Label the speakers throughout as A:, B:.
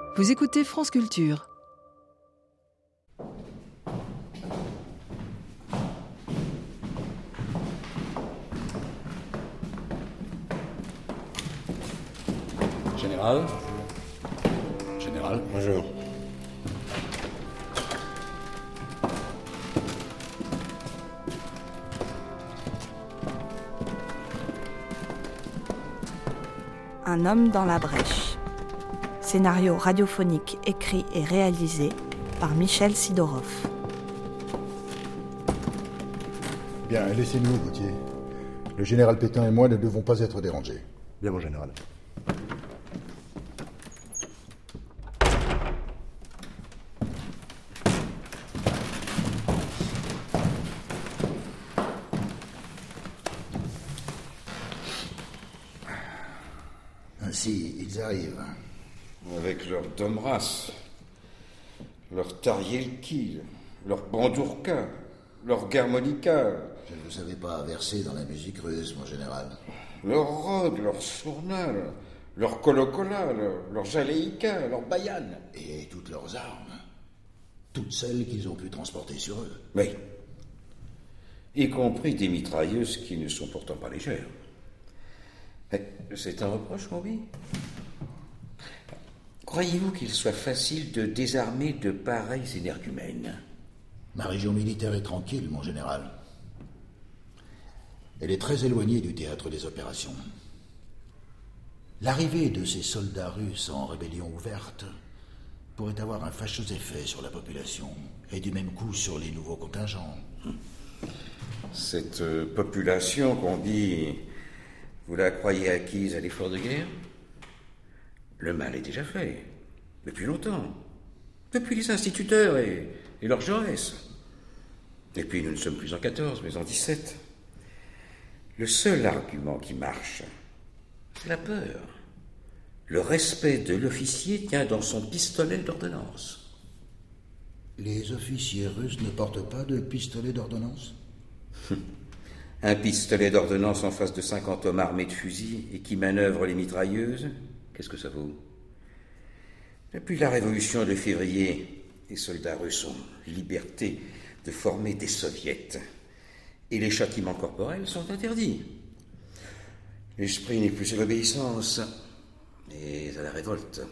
A: Vous écoutez France Culture.
B: Général. Général.
C: Bonjour.
D: Un homme dans la brèche. Scénario radiophonique écrit et réalisé par Michel Sidorov.
C: Bien, laissez-nous, Gauthier. Le général Pétain et moi ne devons pas être dérangés.
E: Bien, mon général.
C: Ainsi, ils arrivent.
F: Avec leur domras, leur tarielki, leur bandourka, leur garmonica.
C: Je ne vous avais pas versé dans la musique russe, mon général.
F: Leur rod, leur sournal, leur colocola, leur jaleïka, leur bayan.
C: Et toutes leurs armes. Toutes celles qu'ils ont pu transporter sur eux.
F: Oui. Y compris des mitrailleuses qui ne sont pourtant pas légères. C'est un reproche, Combi? Croyez-vous qu'il soit facile de désarmer de pareils énergumènes?
C: Ma région militaire est tranquille, mon général. Elle est très éloignée du théâtre des opérations. L'arrivée de ces soldats russes en rébellion ouverte pourrait avoir un fâcheux effet sur la population et du même coup sur les nouveaux contingents.
F: Cette population, Combi, vous la croyez acquise à l'effort de guerre? Le mal est déjà fait, depuis longtemps, depuis les instituteurs et leurs Jaurès. Et puis nous ne sommes plus en 14, mais en 17. Le seul argument qui marche, c'est la peur. Le respect de l'officier tient dans son pistolet d'ordonnance.
C: Les officiers russes ne portent pas de pistolet d'ordonnance?
F: Un pistolet d'ordonnance en face de 50 hommes armés de fusils et qui manœuvrent les mitrailleuses, qu'est-ce que ça vaut? Depuis la révolution de février, les soldats russes ont liberté de former des soviets. Et les châtiments corporels sont interdits. L'esprit n'est plus à l'obéissance, mais à la révolte.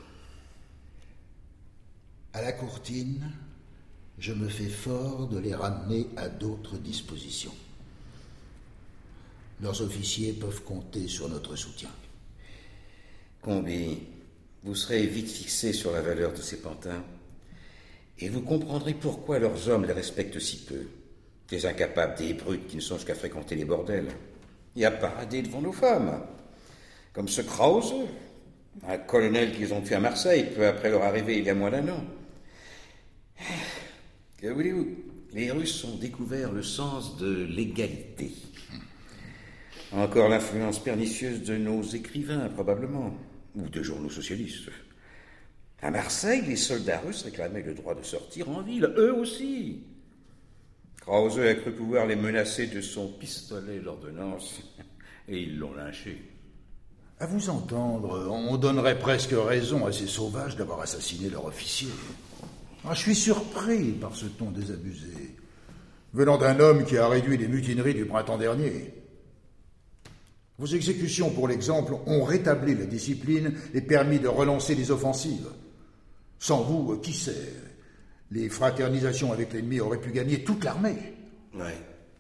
C: À la courtine, je me fais fort de les ramener à d'autres dispositions. Leurs officiers peuvent compter sur notre soutien.
F: Combi, vous serez vite fixé sur la valeur de ces pantins, et vous comprendrez pourquoi leurs hommes les respectent si peu. Des incapables, des brutes qui ne songent qu'à fréquenter les bordels et à parader devant nos femmes. Comme ce Krause, un colonel qu'ils ont tué à Marseille peu après leur arrivée il y a moins d'1 an. Que voulez-vous? Les Russes ont découvert le sens de l'égalité. Encore l'influence pernicieuse de nos écrivains, probablement, ou de journaux socialistes. À Marseille, les soldats russes réclamaient le droit de sortir en ville, eux aussi. Krause a cru pouvoir les menacer de son pistolet d'ordonnance, et ils l'ont lynché.
C: À vous entendre, on donnerait presque raison à ces sauvages d'avoir assassiné leur officier. Je suis surpris par ce ton désabusé, venant d'un homme qui a réduit les mutineries du printemps dernier. Vos exécutions, pour l'exemple, ont rétabli la discipline et permis de relancer les offensives. Sans vous, qui sait, les fraternisations avec l'ennemi auraient pu gagner toute l'armée.
F: Oui.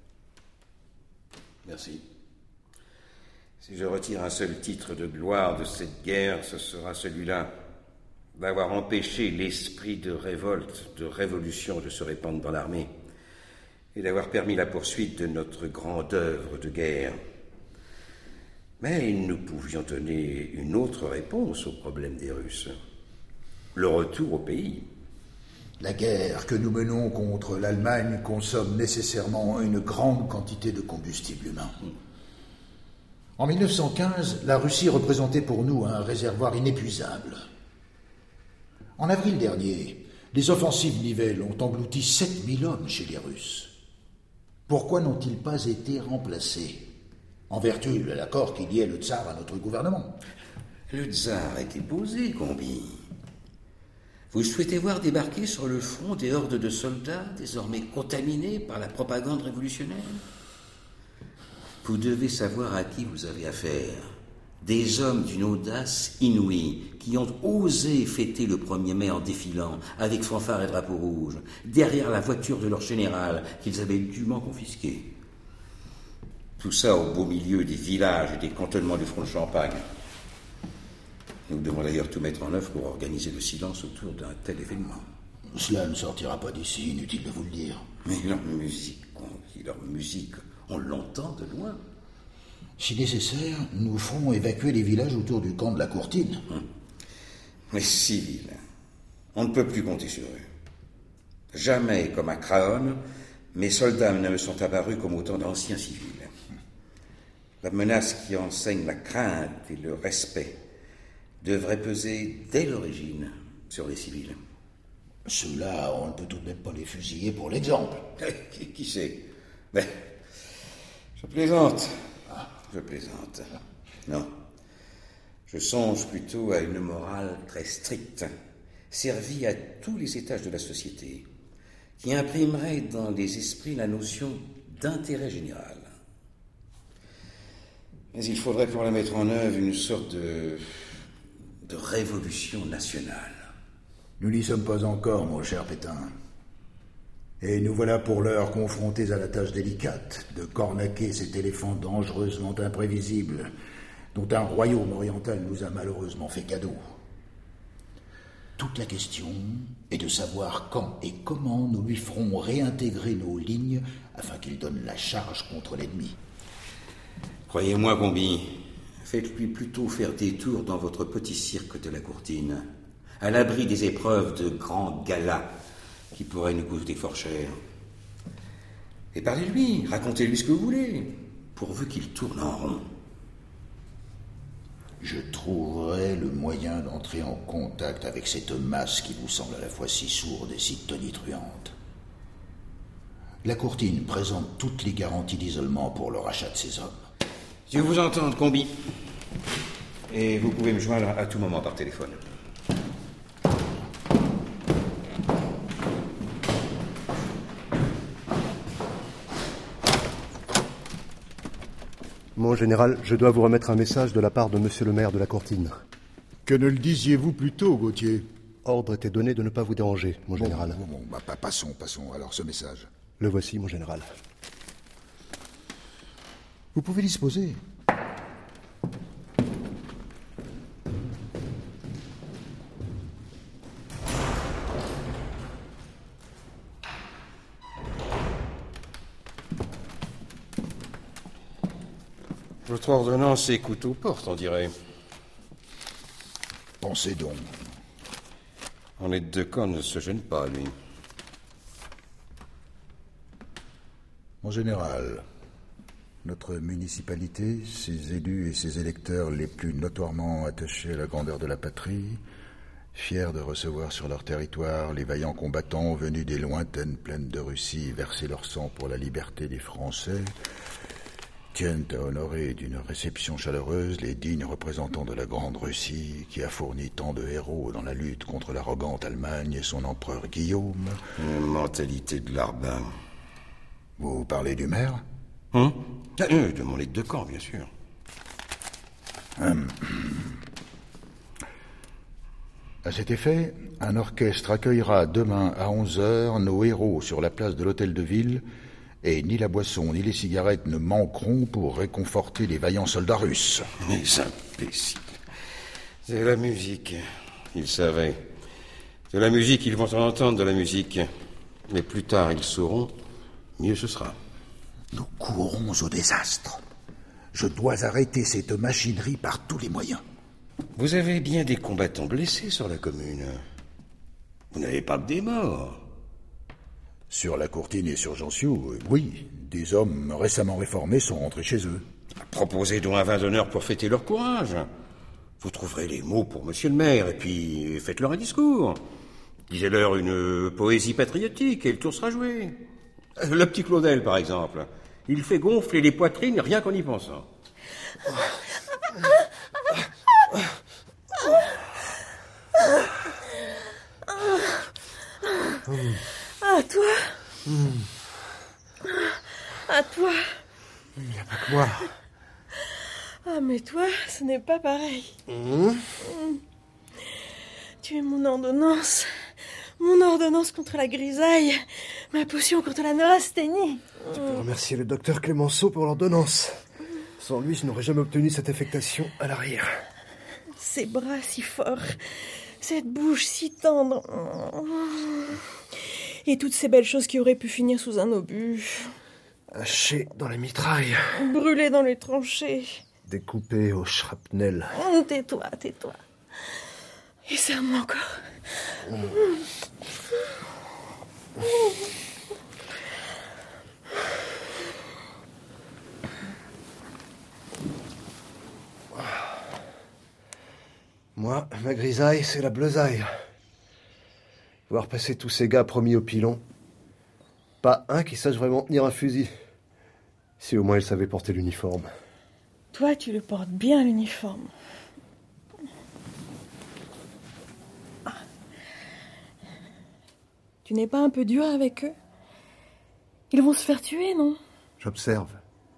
F: Merci. Si je retire un seul titre de gloire de cette guerre, ce sera celui-là, d'avoir empêché l'esprit de révolte, de révolution de se répandre dans l'armée, et d'avoir permis la poursuite de notre grande œuvre de guerre. Mais nous pouvions donner une autre réponse au problème des Russes. Le retour au pays.
C: La guerre que nous menons contre l'Allemagne consomme nécessairement une grande quantité de combustible humain. En 1915, la Russie représentait pour nous un réservoir inépuisable. En avril dernier, les offensives Nivelle ont englouti 7000 hommes chez les Russes. Pourquoi n'ont-ils pas été remplacés ? En vertu de l'accord qui liait le tsar à notre gouvernement.
F: Le tsar était posé, Combi. Vous souhaitez voir débarquer sur le front des hordes de soldats désormais contaminés par la propagande révolutionnaire? Vous devez savoir à qui vous avez affaire. Des hommes d'une audace inouïe qui ont osé fêter le 1er mai en défilant avec fanfare et drapeau rouge derrière la voiture de leur général qu'ils avaient dûment confisquée. Tout ça au beau milieu des villages et des cantonnements du front de Champagne. Nous devons d'ailleurs tout mettre en œuvre pour organiser le silence autour d'un tel événement.
C: Cela ne sortira pas d'ici, inutile de vous le dire.
F: Mais leur musique, on l'entend de loin.
C: Si nécessaire, nous ferons évacuer les villages autour du camp de la Courtine.
F: Les civils, on ne peut plus compter sur eux. Jamais, comme à Craonne, mes soldats ne me sont apparus comme autant d'anciens civils. La menace qui enseigne la crainte et le respect devrait peser dès l'origine sur les civils.
C: Ceux-là, on ne peut tout de même pas les fusiller pour l'exemple.
F: Qui sait? Mais je plaisante. Je plaisante. Non. Je songe plutôt à une morale très stricte, servie à tous les étages de la société, qui imprimerait dans les esprits la notion d'intérêt général. Mais il faudrait pour la mettre en œuvre une sorte de révolution nationale.
C: Nous n'y sommes pas encore, mon cher Pétain. Et nous voilà pour l'heure confrontés à la tâche délicate de cornaquer cet éléphant dangereusement imprévisible dont un royaume oriental nous a malheureusement fait cadeau. Toute la question est de savoir quand et comment nous lui ferons réintégrer nos lignes afin qu'il donne la charge contre l'ennemi.
F: Croyez-moi, Combi, faites-lui plutôt faire des tours dans votre petit cirque de la Courtine, à l'abri des épreuves de grands galas qui pourraient nous coûter fort cher. Et parlez-lui, racontez-lui ce que vous voulez, pourvu qu'il tourne en rond.
C: Je trouverai le moyen d'entrer en contact avec cette masse qui vous semble à la fois si sourde et si tonitruante. La Courtine présente toutes les garanties d'isolement pour le rachat de ses hommes.
F: Je vous entends, Combi. Et vous pouvez me joindre à tout moment par téléphone.
A: Mon général, je dois vous remettre un message de la part de monsieur le maire de la Courtine.
E: Que ne le disiez-vous plus tôt, Gauthier?
A: Ordre était donné de ne pas vous déranger, mon général.
C: Passons. Alors, ce message.
A: Le voici, mon général.
C: Vous pouvez disposer.
F: Votre ordonnance écoute aux portes, on dirait.
C: Pensez donc.
F: En aide de camp ne se gêne pas, lui.
C: Mon général, notre municipalité, ses élus et ses électeurs les plus notoirement attachés à la grandeur de la patrie, fiers de recevoir sur leur territoire les vaillants combattants venus des lointaines plaines de Russie verser leur sang pour la liberté des Français, tiennent à honorer d'une réception chaleureuse les dignes représentants de la Grande Russie qui a fourni tant de héros dans la lutte contre l'arrogante Allemagne et son empereur Guillaume.
F: Une mentalité de larbin.
C: Vous parlez du maire?
F: De mon aide de camp, bien sûr.
C: À cet effet, un orchestre accueillera demain à 11h nos héros sur la place de l'Hôtel de Ville, et ni la boisson ni les cigarettes ne manqueront pour réconforter les vaillants soldats russes.
F: Les imbéciles. C'est la musique. Ils savaient. C'est la musique, ils vont en entendre de la musique. Mais plus tard, ils sauront, mieux ce sera.
C: Nous courons au désastre. Je dois arrêter cette machinerie par tous les moyens.
F: Vous avez bien des combattants blessés sur la commune. Vous n'avez pas que des morts.
C: Sur la Courtine et sur Jansiou, oui, des hommes récemment réformés sont rentrés chez eux.
F: Proposez donc un vin d'honneur pour fêter leur courage. Vous trouverez les mots pour monsieur le maire, et puis faites-leur un discours. Disez-leur une poésie patriotique, et le tour sera joué. Le petit Claudel, par exemple. Il fait gonfler les poitrines rien qu'en y pensant.
A: Bonsoir.
G: Ah, mais toi, ce n'est pas pareil. Tu es mon ordonnance. Mon ordonnance contre la grisaille. Ma potion contre la neurasthénie.
A: Tu peux remercier le docteur Clémenceau pour l'ordonnance. Sans lui, je n'aurais jamais obtenu cette affectation à l'arrière.
G: Ces bras si forts. Cette bouche si tendre. Et toutes ces belles choses qui auraient pu finir sous un obus.
A: Haché dans la mitraille.
G: Brûlé dans les tranchées.
A: Découpé au shrapnel.
G: Tais-toi. Et serre-moi encore.
A: Moi, ma grisaille, c'est la bleusaille. Voir passer tous ces gars promis au pilon. Pas un qui sache vraiment tenir un fusil. Si au moins il savait porter l'uniforme.
G: Toi, tu le portes bien, l'uniforme. Tu n'es pas un peu dur avec eux? Ils vont se faire tuer, non?
A: J'observe.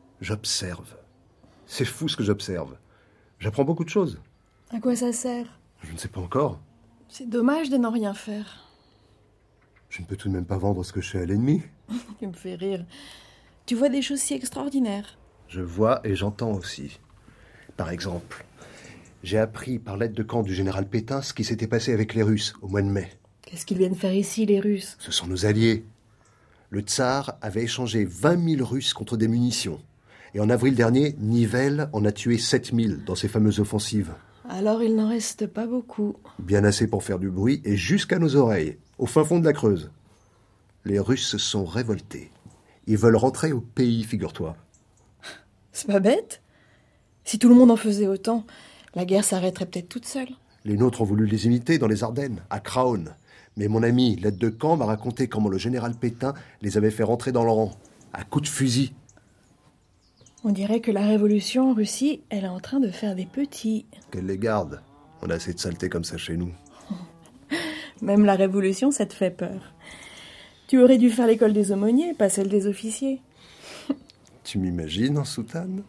A: C'est fou ce que j'observe. J'apprends beaucoup de choses.
G: À quoi ça sert?
A: Je ne sais pas encore.
G: C'est dommage de n'en rien faire.
A: Je ne peux tout de même pas vendre ce que je sais à l'ennemi.
G: Tu me fais rire. Tu vois des choses si extraordinaires.
A: Je vois et j'entends aussi. Par exemple, j'ai appris par l'aide de camp du général Pétain ce qui s'était passé avec les Russes au mois de mai.
G: Qu'est-ce qu'ils viennent faire ici, les Russes?
A: Ce sont nos alliés. Le tsar avait échangé 20 000 Russes contre des munitions. Et en avril dernier, Nivelle en a tué 7 000 dans ses fameuses offensives.
G: Alors il n'en reste pas beaucoup.
A: Bien assez pour faire du bruit et jusqu'à nos oreilles, au fin fond de la Creuse. Les Russes se sont révoltés. Ils veulent rentrer au pays, figure-toi.
G: C'est pas bête. Si tout le monde en faisait autant, la guerre s'arrêterait peut-être toute seule.
A: Les nôtres ont voulu les imiter dans les Ardennes, à Craonne. Mais mon ami, l'aide de camp, m'a raconté comment le général Pétain les avait fait rentrer dans leur rang, à coups de fusil.
G: On dirait que la révolution en Russie, elle est en train de faire des petits.
A: Qu'elle les garde. On a assez de saleté comme ça chez nous.
G: Même la révolution, ça te fait peur. Tu aurais dû faire l'école des aumôniers, pas celle des officiers.
A: Tu m'imagines en soutane?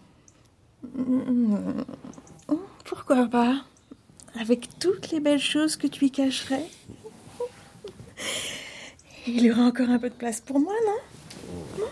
G: Pourquoi pas? Avec toutes les belles choses que tu y cacherais. Il y aura encore un peu de place pour moi, non?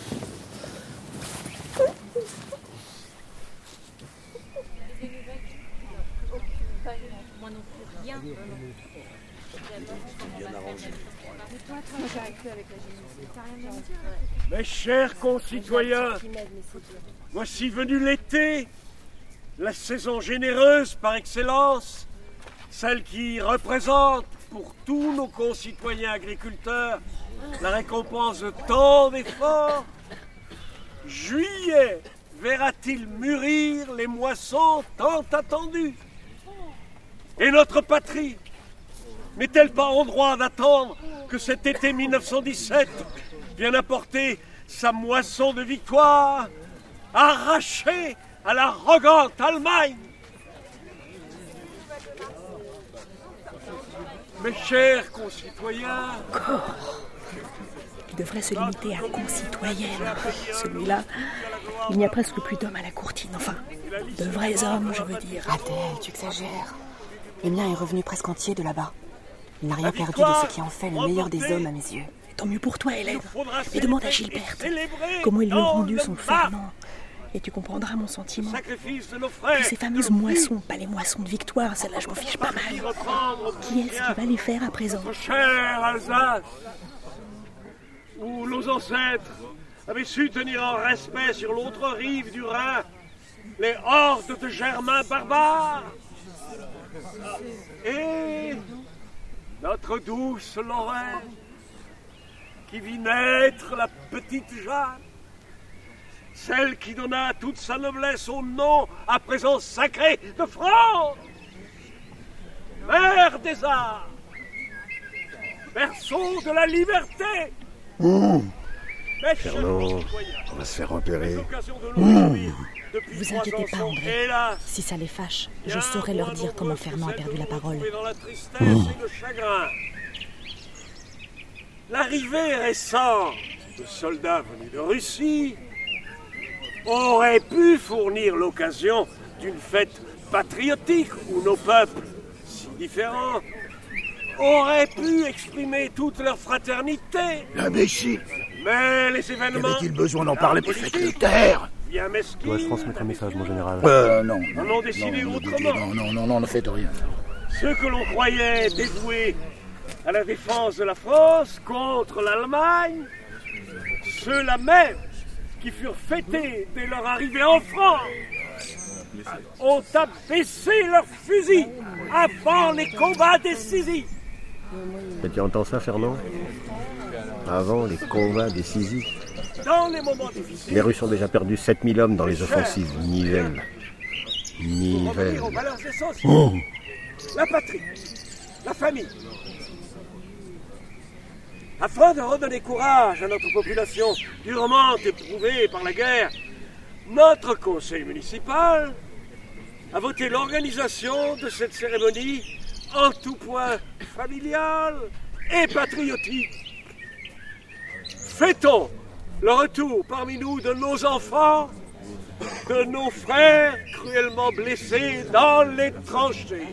H: Mes chers concitoyens, voici venu l'été, la saison généreuse par excellence, celle qui représente pour tous nos concitoyens agriculteurs la récompense de tant d'efforts. Juillet verra-t-il mûrir les moissons tant attendues? Et notre patrie n'est-elle pas en droit d'attendre que cet été 1917 vienne apporter sa moisson de victoire, arrachée à l'arrogante Allemagne? Mes chers concitoyens...
G: Il devrait se limiter à concitoyenne. Celui-là, il n'y a presque plus d'hommes à la courtine. Enfin, de vrais hommes, je veux dire.
I: Adèle, tu exagères. Le mien est revenu presque entier de là-bas. Il n'a rien perdu de ce qui en fait le meilleur des hommes à mes yeux.
G: Tant mieux pour toi, Hélène. Et demande à Gilberte comment ils lui ont rendu son Fernand. Et tu comprendras mon sentiment. Puis ces fameuses moissons, pas les moissons de victoire, celles-là je m'en fiche pas mal. Qui est-ce qui va les faire à présent?
H: Cher Alsace, où nos ancêtres avaient su tenir en respect sur l'autre rive du Rhin les hordes de Germains barbares. Et notre douce Lorraine, qui vit naître la petite Jeanne, celle qui donna toute sa noblesse au nom à présent sacré de France, mère des arts, berceau de la liberté.
A: Fernand, on va se faire repérer.
I: Vous inquiétez pas, André. Si ça les fâche, je saurai leur dire comment Fernand a perdu la parole.
H: L'arrivée récente de soldats venus de Russie aurait pu fournir l'occasion d'une fête patriotique où nos peuples, si différents, auraient pu exprimer toute leur fraternité.
C: L'imbécile!
H: Mais les événements...
C: Avait-il besoin d'en parler pour faire le taire?
H: Bien mesquine...
A: Dois-je transmettre un message, mon général?
C: Non.
H: En ont décidé autrement.
C: Non, ne faites rien.
H: Ceux que l'on croyait dévoués à la défense de la France contre l'Allemagne, ceux-là même qui furent fêtés dès leur arrivée en France, ont abaissé leurs fusils avant les combats décisifs.
A: Et tu entends ça, Fernand? Avant les combats décisifs.
H: Dans les moments difficiles,
A: Les Russes ont déjà perdu 7000 hommes dans les offensives Nivelle.
H: pour revenir aux valeurs essentielles. La patrie, la famille. Afin de redonner courage à notre population durement éprouvée par la guerre, notre conseil municipal a voté l'organisation de cette cérémonie en tout point familiale et patriotique. Fêtons le retour parmi nous de nos enfants, de nos frères cruellement blessés dans les tranchées.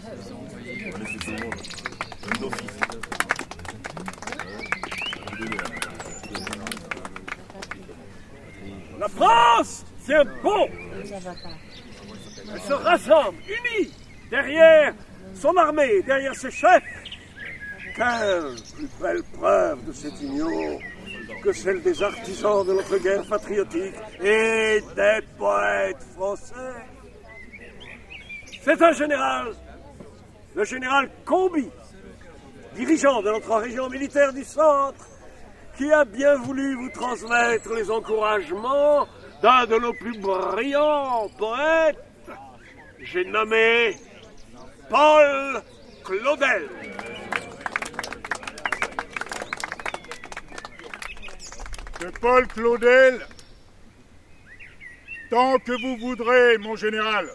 H: La France tient bon. Elle se rassemble, unie, derrière son armée, derrière ses chefs. Quelle plus belle preuve de cette union que celle des artisans de notre guerre patriotique et des poètes français. C'est un général, le général Comby, dirigeant de notre région militaire du centre, qui a bien voulu vous transmettre les encouragements d'un de nos plus brillants poètes. J'ai nommé Paul Claudel.
E: De Paul Claudel, tant que vous voudrez, mon général.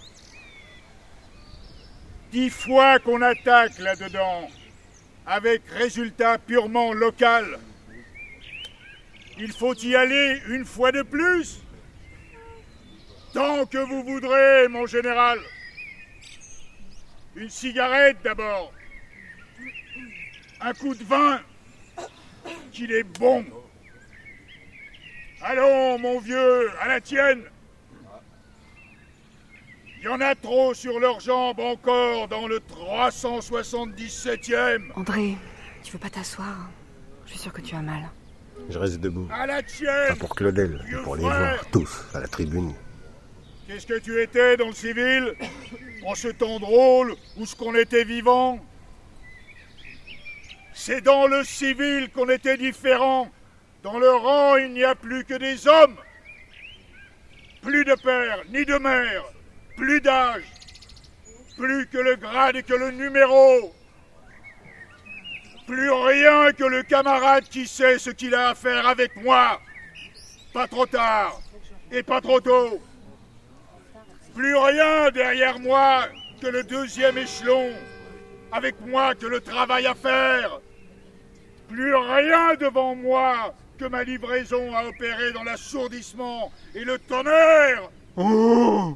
E: 10 fois qu'on attaque là-dedans, avec résultat purement local. Il faut y aller une fois de plus. Tant que vous voudrez, mon général. Une cigarette d'abord. Un coup de vin. Qu'il est bon. Allons, mon vieux, à la tienne. Il y en a trop sur leurs jambes encore dans le 377e.
I: André, tu veux pas t'asseoir? Je suis sûre que tu as mal.
A: Je reste debout.
E: À la tienne.
A: Pas pour Claudel, mais pour les voir tous à la tribune.
E: Qu'est-ce que tu étais dans le civil? En ce temps drôle où ce qu'on était vivant? C'est dans le civil qu'on était différent. Dans le rang, il n'y a plus que des hommes. Plus de père, ni de mère. Plus d'âge. Plus que le grade et que le numéro. Plus rien que le camarade qui sait ce qu'il a à faire avec moi. Pas trop tard et pas trop tôt. Plus rien derrière moi que le 2e échelon. Avec moi que le travail à faire. Plus rien devant moi que ma livraison à opérer dans l'assourdissement et le tonnerre. Oh!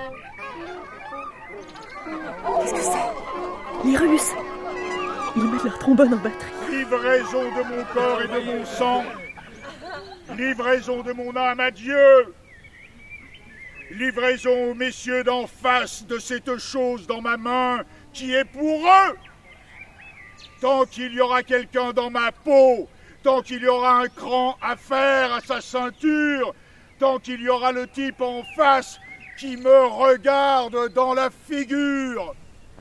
G: Qu'est-ce que c'est? Les Russes! Ils mettent leur trombone en batterie.
E: Livraison de mon corps et de mon sang. Livraison de mon âme à Dieu. Livraison aux messieurs d'en face de cette chose dans ma main qui est pour eux. Tant qu'il y aura quelqu'un dans ma peau, tant qu'il y aura un cran à faire à sa ceinture, tant qu'il y aura le type en face qui me regarde dans la figure.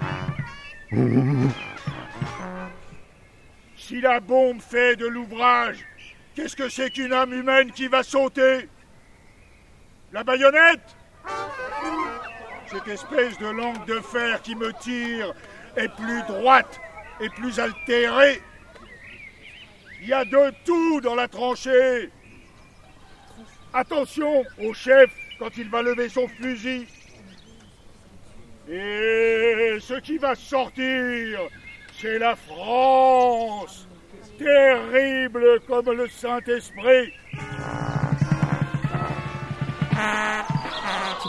E: Si la bombe fait de l'ouvrage, qu'est-ce que c'est qu'une âme humaine qui va sauter? La baïonnette? Cette espèce de langue de fer qui me tire est plus droite et plus altérée. Il y a de tout dans la tranchée. Attention au chef quand il va lever son fusil. Et ce qui va sortir, c'est la France, terrible comme le Saint-Esprit.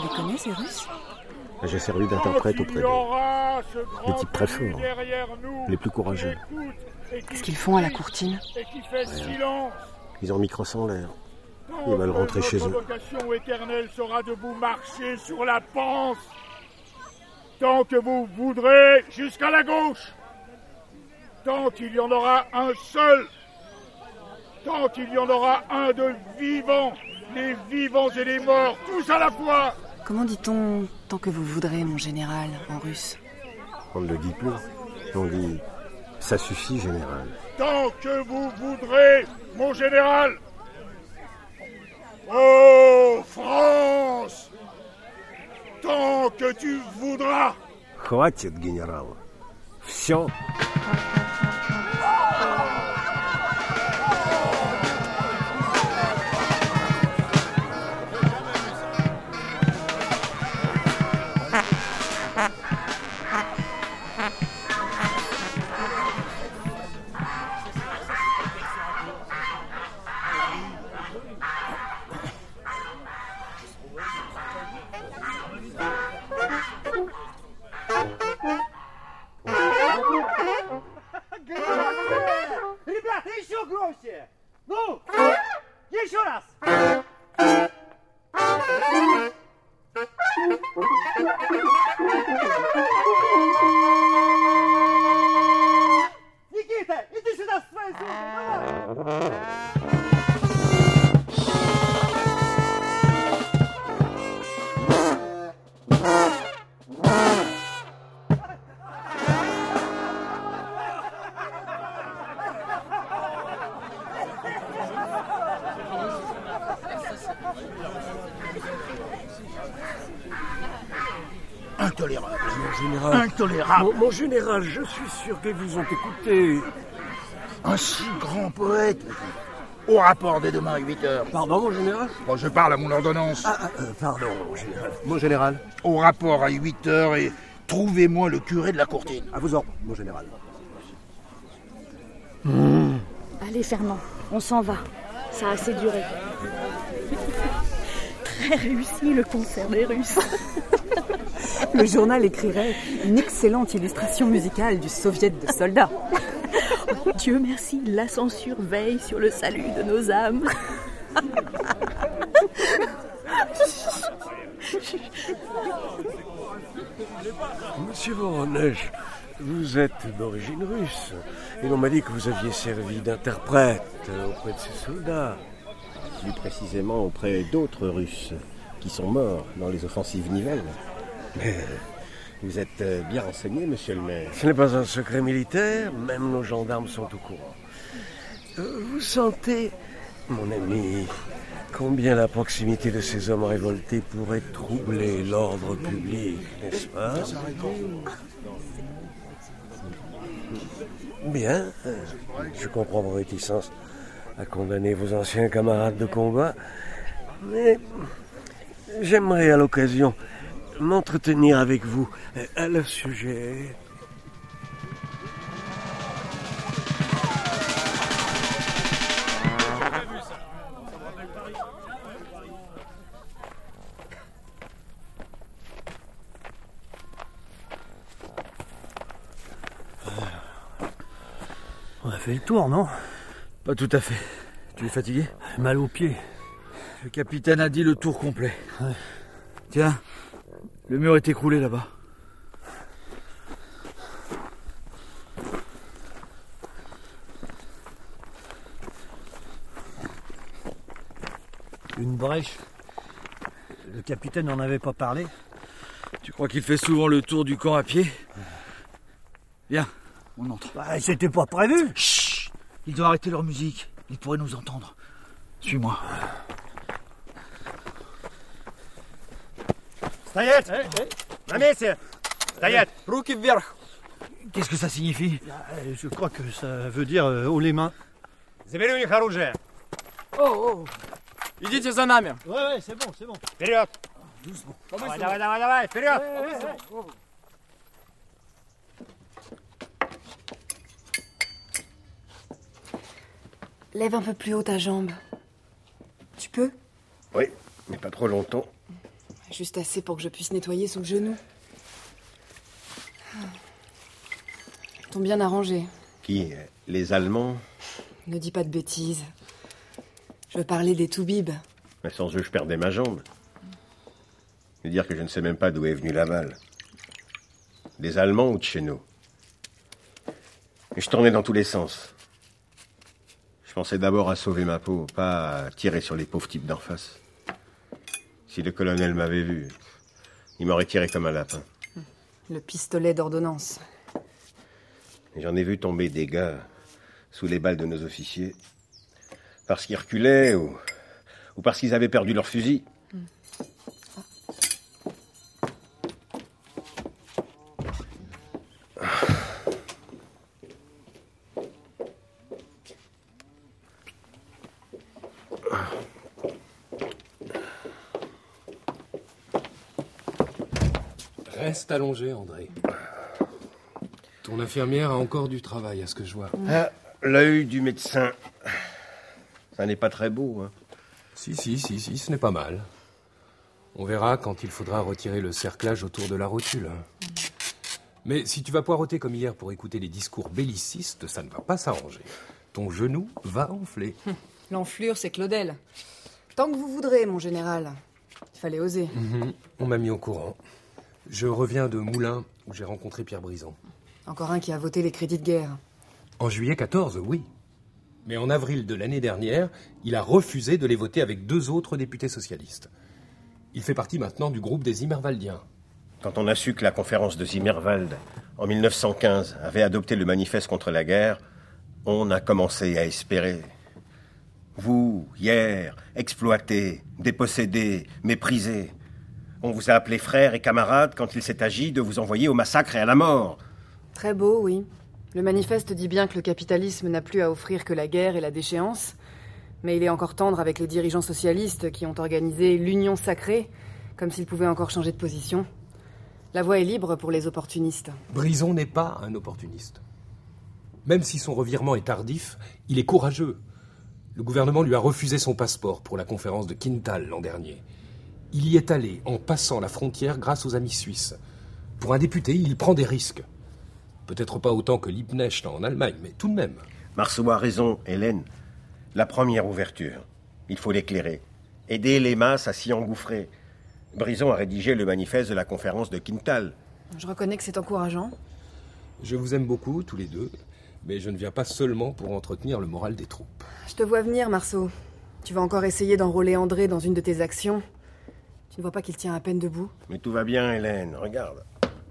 I: Tu les connais, ces Russes?
J: J'ai servi d'interprète auprès d'eux. Des types très forts, les plus courageux.
I: Qu'est-ce qu'ils font à la courtine?
J: Rien. Ils ont mis crosse en l'air. Ils veulent rentrer chez eux.
E: Votre vocation éternelle sera de vous marcher sur la panse, tant que vous voudrez, jusqu'à la gauche. Tant qu'il y en aura un seul. Tant qu'il y en aura un de vivant. Les vivants et les morts, tous à la fois.
I: Comment dit-on « tant que vous voudrez, mon général » en russe?
J: On ne le dit plus. On dit « ça suffit, général ».
E: Tant que vous voudrez, mon général. Oh, France! Tant que tu voudras.
J: Хватит, генерал. Все.
K: Ребята, еще громче! Ну, еще раз! Никита, иди сюда с твоей сумкой, давай!
C: Intolérable.
B: Mon général.
C: Intolérable.
B: Mon général, je suis sûr qu'ils vous ont écouté.
C: Un si grand poète. Au rapport dès demain à 8h.
B: Pardon, mon général?
C: Bon, je parle à mon ordonnance.
B: Pardon, mon général.
A: Mon général.
C: Au rapport à 8h et trouvez-moi le curé de la courtine.
A: À vos ordres, mon général.
G: Allez, Fernand, on s'en va. Ça a assez duré. Très réussi le concert des Russes.
I: Le journal écrirait une excellente illustration musicale du soviet de soldats.
G: Dieu merci, la censure veille sur le salut de nos âmes.
B: Monsieur Voronezh, vous êtes d'origine russe. Et l'on m'a dit que vous aviez servi d'interprète auprès de ces soldats.
J: Plus précisément auprès d'autres Russes qui sont morts dans les offensives Nivelle. Mais vous êtes bien renseigné, monsieur le maire.
B: Ce n'est pas un secret militaire, même nos gendarmes sont au courant. Vous sentez, mon ami, combien la proximité de ces hommes révoltés pourrait troubler l'ordre public, n'est-ce pas? Bien, je comprends vos réticences à condamner vos anciens camarades de combat, mais j'aimerais à l'occasion m'entretenir avec vous à leur sujet.
K: On a fait le tour, non?
L: Pas tout à fait. Tu es fatigué?
K: Mal aux pieds.
L: Le capitaine a dit le tour complet.
K: Ouais.
L: Tiens, le mur est écroulé là-bas.
K: Une brèche. Le capitaine n'en avait pas parlé.
L: Tu crois qu'il fait souvent le tour du camp à pied? Viens, on entre.
K: Bah, c'était pas prévu.
L: Chut! Ils doivent arrêter leur musique. Ils pourraient nous entendre. Suis-moi.
K: Стоять! На месте! Стоять!
L: Руки вверх! Qu'est-ce que ça signifie?
K: Je crois que ça veut dire haut les mains.
M: Забери у них оружие.
L: Oh, oh.
M: Идите за нами.
K: Ouais, c'est bon, c'est bon.
M: Вперед!
L: Doucement.
M: Давай, вперед!
I: Lève un peu plus haut ta jambe. Tu peux?
A: Oui, mais pas trop longtemps.
I: Juste assez pour que je puisse nettoyer sous le genou. Ils t'ont bien arrangé.
J: Qui? Les Allemands?
I: Ne dis pas de bêtises. Je veux parler des Toubibs.
J: Mais sans eux, je perdais ma jambe. Et dire que je ne sais même pas d'où est venue la balle. Des Allemands ou de chez nous? Et je tournais dans tous les sens. Je pensais d'abord à sauver ma peau, pas à tirer sur les pauvres types d'en face. Si le colonel m'avait vu, il m'aurait tiré comme un lapin.
I: Le pistolet d'ordonnance.
J: Et j'en ai vu tomber des gars sous les balles de nos officiers, parce qu'ils reculaient ou parce qu'ils avaient perdu leur fusil.
N: Reste allongé, André. Ton infirmière a encore du travail, à ce que je vois.
J: L'œil du médecin, ça n'est pas très beau, hein.
N: Si, ce n'est pas mal. On verra quand il faudra retirer le cerclage autour de la rotule. Mais si tu vas poireauter comme hier pour écouter les discours bellicistes, ça ne va pas s'arranger. Ton genou va enfler.
I: L'enflure, c'est Claudel. Tant que vous voudrez, mon général. Il fallait oser.
N: On m'a mis au courant. Je reviens de Moulins, où j'ai rencontré Pierre Brison.
I: Encore un qui a voté les crédits de guerre.
N: En juillet 14, oui. Mais en avril de l'année dernière, il a refusé de les voter avec 2 autres députés socialistes. Il fait partie maintenant du groupe des Zimmerwaldiens.
J: Quand on a su que la conférence de Zimmerwald, en 1915, avait adopté le manifeste contre la guerre, on a commencé à espérer. Vous, hier, exploités, dépossédés, méprisés, on vous a appelés frères et camarades quand il s'est agi de vous envoyer au massacre et à la mort.
I: Très beau, oui. Le manifeste dit bien que le capitalisme n'a plus à offrir que la guerre et la déchéance, mais il est encore tendre avec les dirigeants socialistes qui ont organisé l'Union sacrée, comme s'ils pouvaient encore changer de position. La voie est libre pour les opportunistes.
N: Brison n'est pas un opportuniste. Même si son revirement est tardif, il est courageux. Le gouvernement lui a refusé son passeport pour la conférence de Quintal l'an dernier. Il y est allé en passant la frontière grâce aux amis suisses. Pour un député, il prend des risques. Peut-être pas autant que Liebknecht en Allemagne, mais tout de même.
J: Marceau a raison, Hélène. La première ouverture, il faut l'éclairer. Aider les masses à s'y engouffrer. Brison a rédigé le manifeste de la conférence de Quintal.
I: Je reconnais que c'est encourageant.
N: Je vous aime beaucoup, tous les deux, mais je ne viens pas seulement pour entretenir le moral des troupes.
I: Je te vois venir, Marceau. Tu vas encore essayer d'enrôler André dans une de tes actions. Tu ne vois pas qu'il tient à peine debout?
J: Mais tout va bien, Hélène, regarde.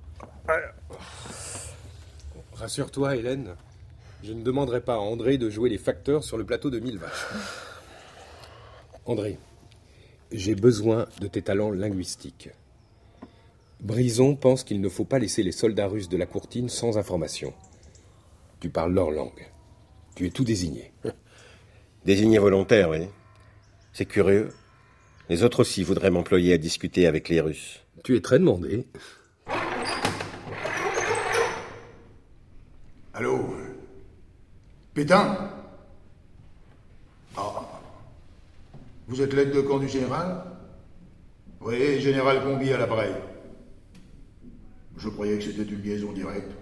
N: Rassure-toi, Hélène. Je ne demanderai pas à André de jouer les facteurs sur le plateau de 1000 vaches. André, j'ai besoin de tes talents linguistiques. Brison pense qu'il ne faut pas laisser les soldats russes de la Courtine sans information. Tu parles leur langue. Tu es tout désigné.
J: Désigné volontaire, oui. C'est curieux. Les autres aussi voudraient m'employer à discuter avec les Russes.
N: Tu es très demandé.
C: Allô? Pétain? Ah. Vous êtes l'aide de camp du général? Oui, général Combi à l'appareil. Je croyais que c'était une liaison directe.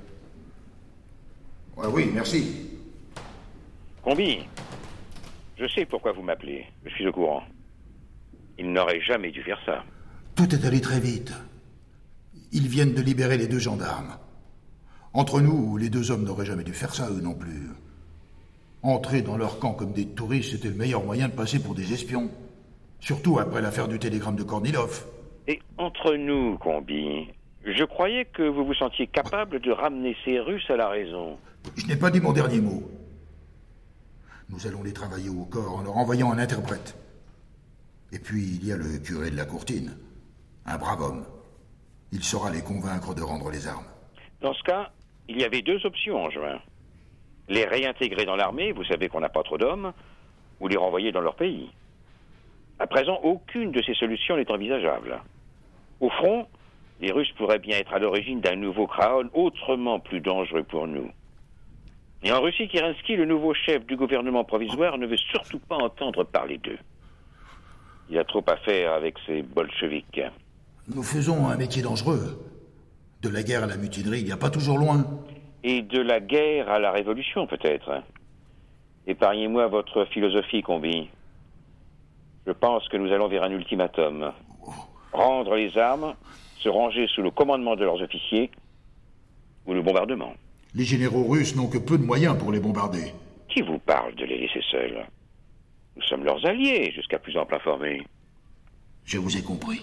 C: Oui, merci.
F: Combi, je sais pourquoi vous m'appelez. Je suis au courant. Il n'aurait jamais dû faire ça.
C: Tout est allé très vite. Ils viennent de libérer les 2 gendarmes. Entre nous, les 2 hommes n'auraient jamais dû faire ça, eux non plus. Entrer dans leur camp comme des touristes, c'était le meilleur moyen de passer pour des espions. Surtout après l'affaire du télégramme de Kornilov.
F: Et entre nous, Combi, je croyais que vous vous sentiez capable de ramener ces Russes à la raison.
C: Je n'ai pas dit mon dernier mot. Nous allons les travailler au corps en leur envoyant un interprète. Et puis, il y a le curé de la Courtine. Un brave homme. Il saura les convaincre de rendre les armes.
F: Dans ce cas, il y avait 2 options en juin. Les réintégrer dans l'armée, vous savez qu'on n'a pas trop d'hommes, ou les renvoyer dans leur pays. À présent, aucune de ces solutions n'est envisageable. Au front, les Russes pourraient bien être à l'origine d'un nouveau Kraon autrement plus dangereux pour nous. Et en Russie, Kerensky, le nouveau chef du gouvernement provisoire, ne veut surtout pas entendre parler d'eux. Il a trop à faire avec ces bolcheviks.
C: Nous faisons un métier dangereux. De la guerre à la mutinerie, il n'y a pas toujours loin.
F: Et de la guerre à la révolution, peut-être. Épargnez-moi votre philosophie, combi. Je pense que nous allons vers un ultimatum. Rendre les armes, se ranger sous le commandement de leurs officiers, ou le bombardement.
C: Les généraux russes n'ont que peu de moyens pour les bombarder.
F: Qui vous parle de les laisser seuls? Nous sommes leurs alliés, jusqu'à plus ample informé.
C: Je vous ai compris.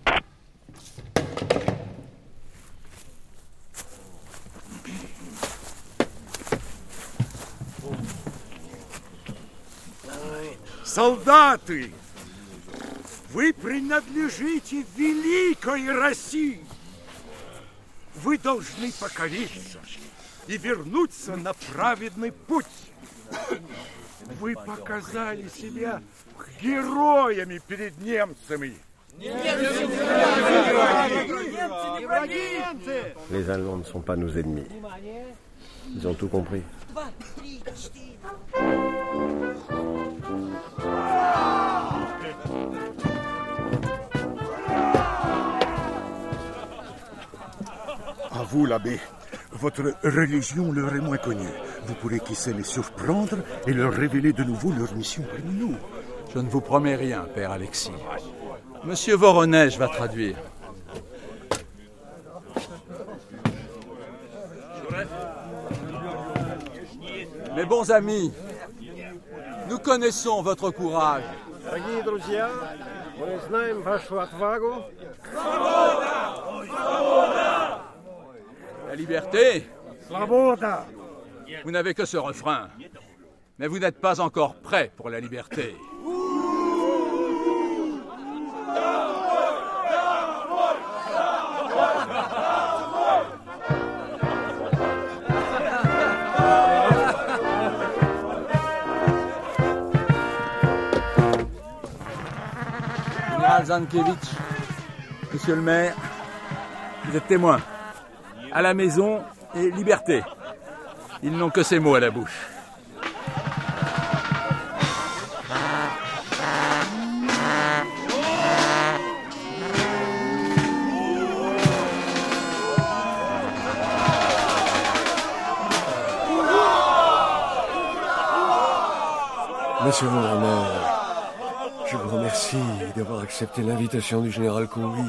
E: Солдаты, вы принадлежите великой России. Вы должны покориться и вернуться на праведный путь. Вы показали себя героями перед немцами.
J: Les Allemands ne sont pas nos ennemis. Ils ont tout compris.
E: À vous, l'abbé. Votre religion leur est moins connue. Vous pourrez qui sait les surprendre et leur révéler de nouveau leur mission parmi nous.
O: Je ne vous promets rien, père Alexis. Monsieur Voronej va traduire. Mes bons amis, nous connaissons votre courage.
B: Дорогие друзья, мы знаем вашу отвагу.
O: La liberté,
B: Свобода.
O: vous n'avez que ce refrain. Mais vous n'êtes pas encore prêt pour la liberté. Général Zankevitch, monsieur le maire, vous êtes témoin. À la maison et liberté. Ils n'ont que ces mots à la bouche.
B: Monsieur Voronej, je vous remercie d'avoir accepté l'invitation du général Combis.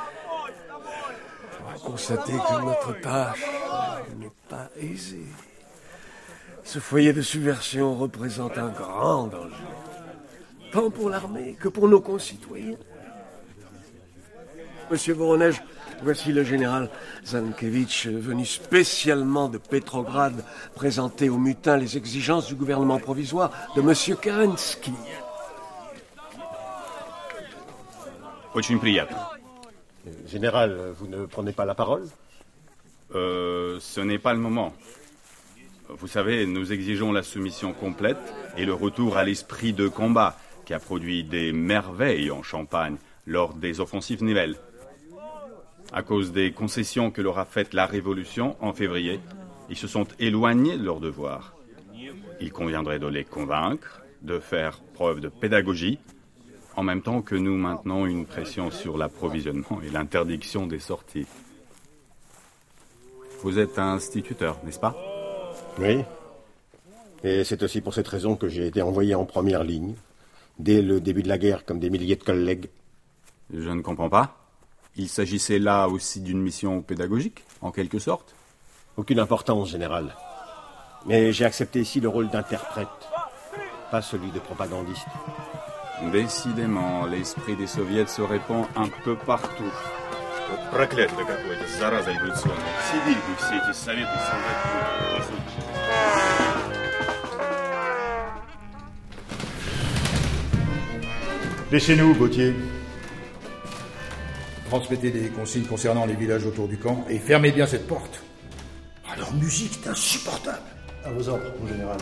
B: Je dois constater que notre tâche n'est pas aisée. Ce foyer de subversion représente un grand danger, tant pour l'armée que pour nos concitoyens. Monsieur Voronej, voici le général Zankevitch, venu spécialement de Petrograd, présenter aux mutins les exigences du gouvernement provisoire de monsieur Kerensky.
P: Очень приятно.
J: Général, vous ne prenez pas la parole?
P: Ce n'est pas le moment. Vous savez, nous exigeons la soumission complète et le retour à l'esprit de combat qui a produit des merveilles en Champagne lors des offensives Nivelle. À cause des concessions que leur a faites la Révolution en février, ils se sont éloignés de leur devoir. Il conviendrait de les convaincre, de faire preuve de pédagogie, en même temps que nous maintenons une pression sur l'approvisionnement et l'interdiction des sorties. Vous êtes instituteur, n'est-ce pas?
J: Oui. Et c'est aussi pour cette raison que j'ai été envoyé en première ligne, dès le début de la guerre, comme des milliers de collègues.
P: Je ne comprends pas. Il s'agissait là aussi d'une mission pédagogique, en quelque sorte?
J: Aucune importance, général. Mais j'ai accepté ici le rôle d'interprète, pas celui de propagandiste.
P: Décidément, l'esprit des soviets se répand un peu partout.
Q: Проклятие какое-то, зараза эволюционная. Сидели бы все эти советы солдаты.
C: Laissez-nous, Gauthier. Transmettez les consignes concernant les villages autour du camp et fermez bien cette porte. Ah, leur musique est insupportable.
A: À vos ordres, mon général.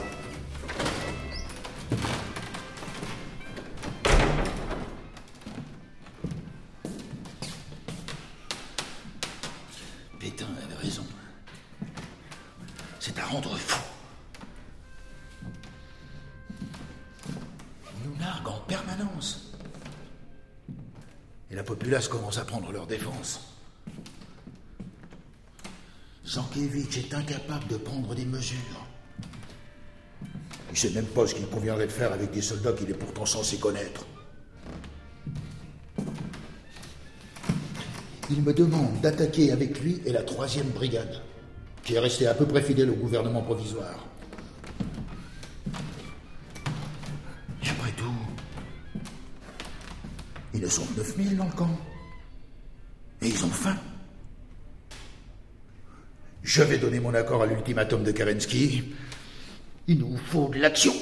C: Pétain avait raison. C'est à rendre fou. Ils nous narguent en permanence. Et la populace commence à prendre leur défense. Zankiewicz est incapable de prendre des mesures. Il ne sait même pas ce qu'il conviendrait de faire avec des soldats qu'il est pourtant censé connaître. Il me demande d'attaquer avec lui et la 3e brigade, qui est restée à peu près fidèle au gouvernement provisoire. Et après tout, ils ne sont que 9000 dans le camp. Et ils ont faim. Je vais donner mon accord à l'ultimatum de Kerensky. Il nous faut de l'action.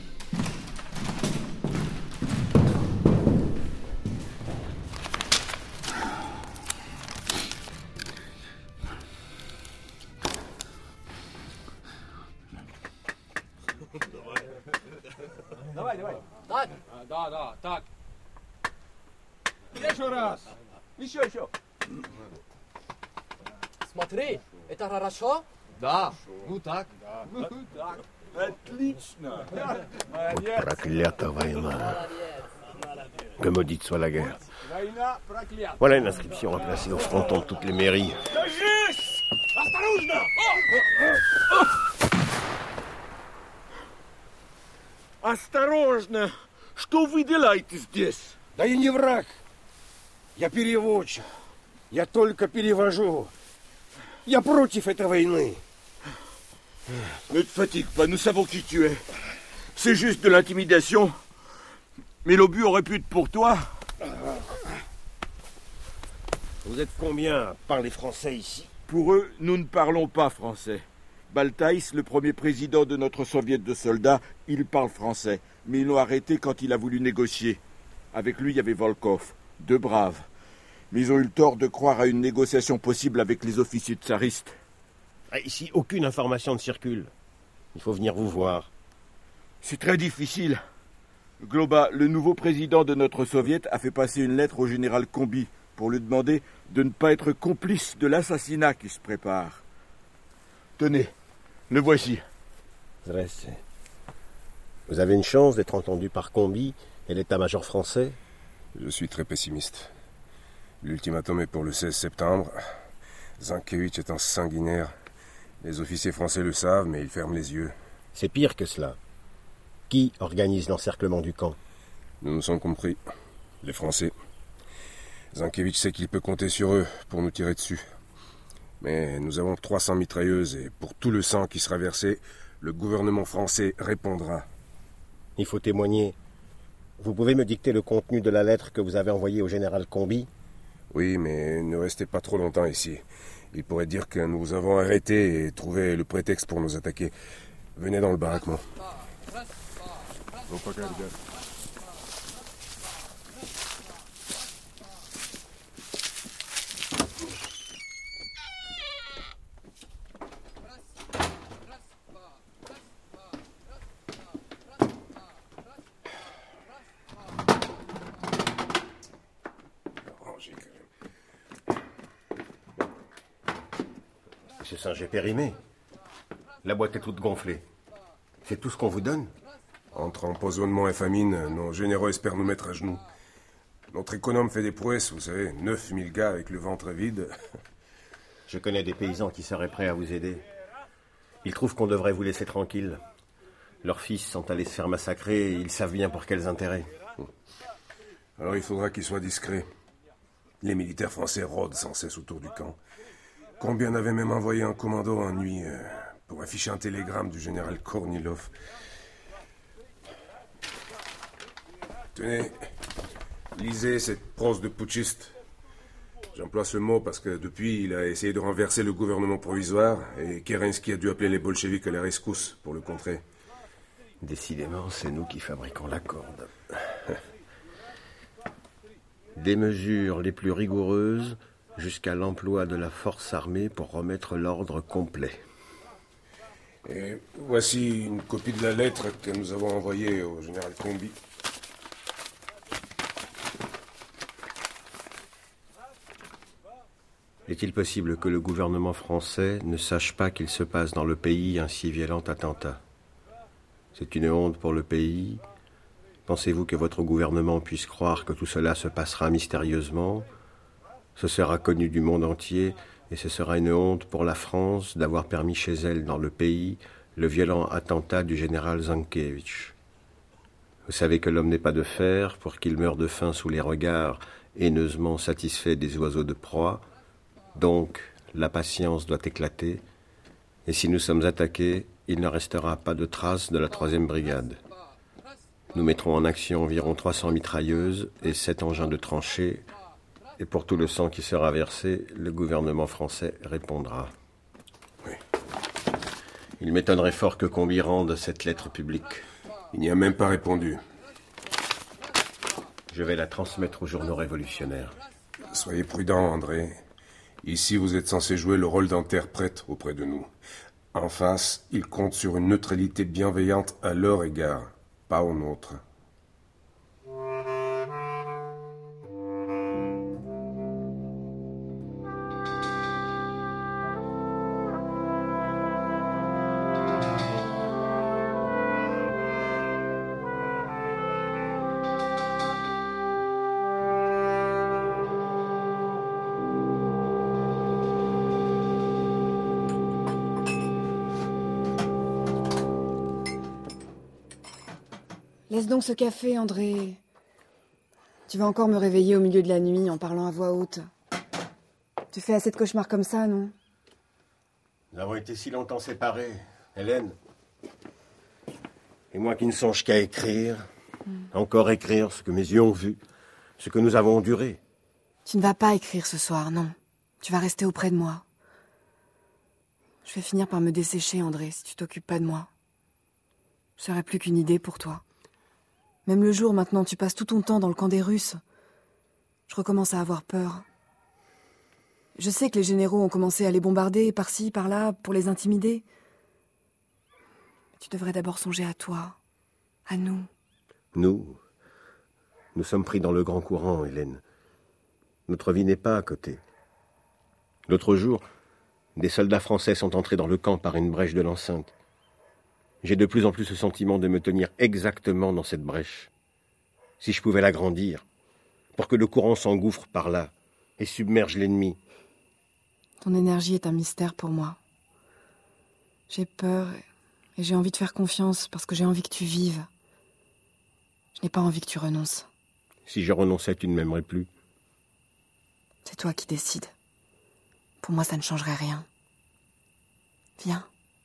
M: Давай. Так? Да, так. Еще раз. Еще.
R: Смотри, это хорошо?
M: Да. Ну так.
R: Отлично.
J: Проклята война. Que maudite soit la guerre.
M: Война проклята.
J: Voilà une inscription à placer au fronton de toutes les mairies.
M: Держись! Осторожно!
B: Осторожно! Что вы делаете здесь?
S: Да я не враг. Я переводчик. Я только перевожу. Я против этой войны.
B: Ne te fatigue pas, nous savons qui tu es. C'est juste de l'intimidation. Mais l'obus aurait pu être pour toi.
J: Vous êtes combien à parler français ici?
B: Pour eux, nous ne parlons pas français. Baltaïs, le premier président de notre soviet de soldats, il parle français. Mais ils l'ont arrêté quand il a voulu négocier. Avec lui, il y avait Volkov. 2 braves. Mais ils ont eu le tort de croire à une négociation possible avec les officiers tsaristes.
J: Ici, aucune information ne circule. Il faut venir vous voir.
B: C'est très difficile. Globa, le nouveau président de notre soviet, a fait passer une lettre au général Combi pour lui demander de ne pas être complice de l'assassinat qui se prépare. Tenez, le voici.
J: Zdrasty. Vous avez une chance d'être entendu par Combi et l'état-major français?
T: Je suis très pessimiste. L'ultimatum est pour le 16 septembre. Zankiewicz est un sanguinaire. Les officiers français le savent, mais ils ferment les yeux.
J: C'est pire que cela. Qui organise l'encerclement du camp?
T: Nous nous sommes compris. Les Français. Zankiewicz sait qu'il peut compter sur eux pour nous tirer dessus. Mais nous avons 300 mitrailleuses et pour tout le sang qui sera versé, le gouvernement français répondra.
J: Il faut témoigner. Vous pouvez me dicter le contenu de la lettre que vous avez envoyée au général Combi?
T: Oui, mais ne restez pas trop longtemps ici. Il pourrait dire que nous vous avons arrêté et trouvé le prétexte pour nous attaquer. Venez dans le baraquement.
J: Ce singe est périmé. La boîte est toute gonflée. C'est tout ce qu'on vous donne?
T: Entre empoisonnement et famine, nos généraux espèrent nous mettre à genoux. Notre économe fait des prouesses, vous savez, 9000 gars avec le ventre vide.
J: Je connais des paysans qui seraient prêts à vous aider. Ils trouvent qu'on devrait vous laisser tranquille. Leurs fils sont allés se faire massacrer et ils savent bien pour quels intérêts.
T: Alors il faudra qu'ils soient discrets. Les militaires français rôdent sans cesse autour du camp. Combien avait même envoyé un commando en nuit pour afficher un télégramme du général Kornilov. Tenez, lisez cette prose de putschiste. J'emploie ce mot parce que depuis, il a essayé de renverser le gouvernement provisoire et Kerensky a dû appeler les bolcheviks à la rescousse pour le contrer.
J: Décidément, c'est nous qui fabriquons la corde. Des mesures les plus rigoureuses jusqu'à l'emploi de la force armée pour remettre l'ordre complet.
T: Et voici une copie de la lettre que nous avons envoyée au général Combi.
J: Est-il possible que le gouvernement français ne sache pas qu'il se passe dans le pays un si violent attentat? C'est une honte pour le pays, Pensez-vous que votre gouvernement puisse croire que tout cela se passera mystérieusement? Ce sera connu du monde entier, et ce sera une honte pour la France d'avoir permis chez elle, dans le pays, le violent attentat du général Zankiewicz. Vous savez que l'homme n'est pas de fer pour qu'il meure de faim sous les regards haineusement satisfaits des oiseaux de proie. Donc, la patience doit éclater, et si nous sommes attaqués, il ne restera pas de traces de la 3e brigade. Nous mettrons en action environ 300 mitrailleuses et 7 engins de tranchée, et pour tout le sang qui sera versé, le gouvernement français répondra.
T: Oui.
J: Il m'étonnerait fort que Combis rende cette lettre publique.
T: Il n'y a même pas répondu.
J: Je vais la transmettre aux journaux révolutionnaires.
T: Soyez prudent, André. Ici, vous êtes censé jouer le rôle d'interprète auprès de nous. En face, il compte sur une neutralité bienveillante à leur égard, pas au nôtre.
I: Laisse donc ce café, André. Tu vas encore me réveiller au milieu de la nuit en parlant à voix haute. Tu fais assez de cauchemars comme ça, non?
J: Nous avons été si longtemps séparés, Hélène. Et moi qui ne songe qu'à écrire, encore écrire ce que mes yeux ont vu, ce que nous avons enduré.
I: Tu ne vas pas écrire ce soir, non. Tu vas rester auprès de moi. Je vais finir par me dessécher, André, si tu t'occupes pas de moi. Je serai plus qu'une idée pour toi. Même le jour, maintenant, tu passes tout ton temps dans le camp des Russes. Je recommence à avoir peur. Je sais que les généraux ont commencé à les bombarder par-ci, par-là, pour les intimider. Mais tu devrais d'abord songer à toi, à nous.
J: Nous sommes pris dans le grand courant, Hélène. Notre vie n'est pas à côté. L'autre jour, des soldats français sont entrés dans le camp par une brèche de l'enceinte. J'ai de plus en plus le sentiment de me tenir exactement dans cette brèche. Si je pouvais l'agrandir, pour que le courant s'engouffre par là et submerge l'ennemi.
I: Ton énergie est un mystère pour moi. J'ai peur et j'ai envie de faire confiance parce que j'ai envie que tu vives. Je n'ai pas envie que tu renonces.
J: Si je renonçais, tu ne m'aimerais plus.
I: C'est toi qui décides. Pour moi, ça ne changerait rien. Viens.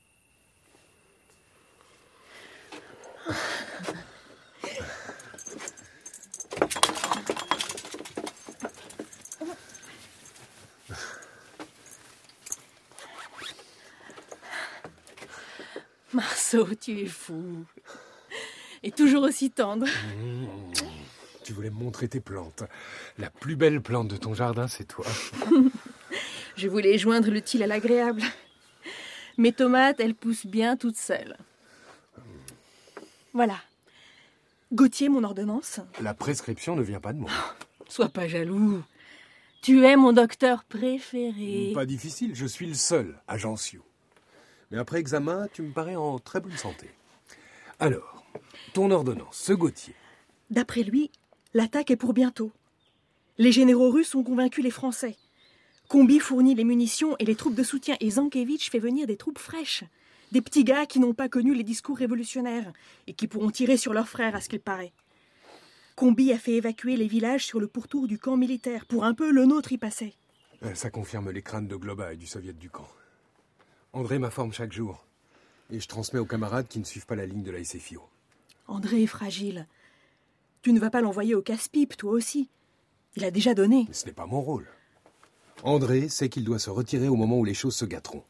G: Marceau, tu es fou. Et toujours aussi tendre.
N: Tu voulais me montrer tes plantes. La plus belle plante de ton jardin, c'est toi.
G: Je voulais joindre l'utile à l'agréable. Mes tomates, elles poussent bien toutes seules. Voilà. Gauthier, mon ordonnance.
N: La prescription ne vient pas de moi.
G: Sois pas jaloux. Tu es mon docteur préféré.
N: Pas difficile, je suis le seul à Gencieux. Mais après examen, tu me parais en très bonne santé. Alors, ton ordonnance, ce Gauthier.
G: D'après lui, l'attaque est pour bientôt. Les généraux russes ont convaincu les Français. Combis fournit les munitions et les troupes de soutien et Zankiewicz fait venir des troupes fraîches. Des petits gars qui n'ont pas connu les discours révolutionnaires et qui pourront tirer sur leurs frères à ce qu'il paraît. Combis a fait évacuer les villages sur le pourtour du camp militaire. Pour un peu, le nôtre y passait.
N: Ça confirme les craintes de Globa et du soviet du camp. André m'informe chaque jour. Et je transmets aux camarades qui ne suivent pas la ligne de la SFIO.
G: André est fragile. Tu ne vas pas l'envoyer au casse-pipe, toi aussi. Il a déjà donné.
N: Mais ce n'est pas mon rôle. André sait qu'il doit se retirer au moment où les choses se gâteront.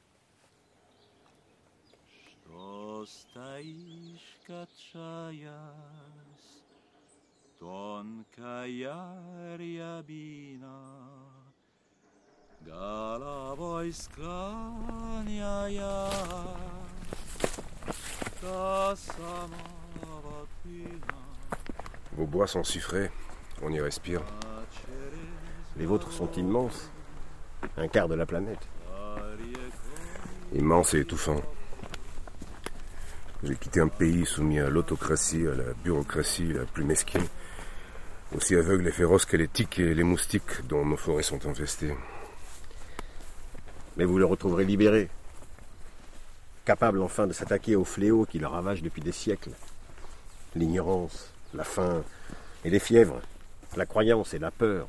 T: Vos bois sont sucrés, on y respire.
J: Les vôtres sont immenses. Un quart de la planète.
T: Immense et étouffant. J'ai quitté un pays soumis à l'autocratie, à la bureaucratie la plus mesquine, aussi aveugle et féroce que les tiques et les moustiques dont nos forêts sont infestées.
J: Mais vous le retrouverez libéré, capable enfin de s'attaquer aux fléaux qui le ravagent depuis des siècles. L'ignorance, la faim et les fièvres, la croyance et la peur.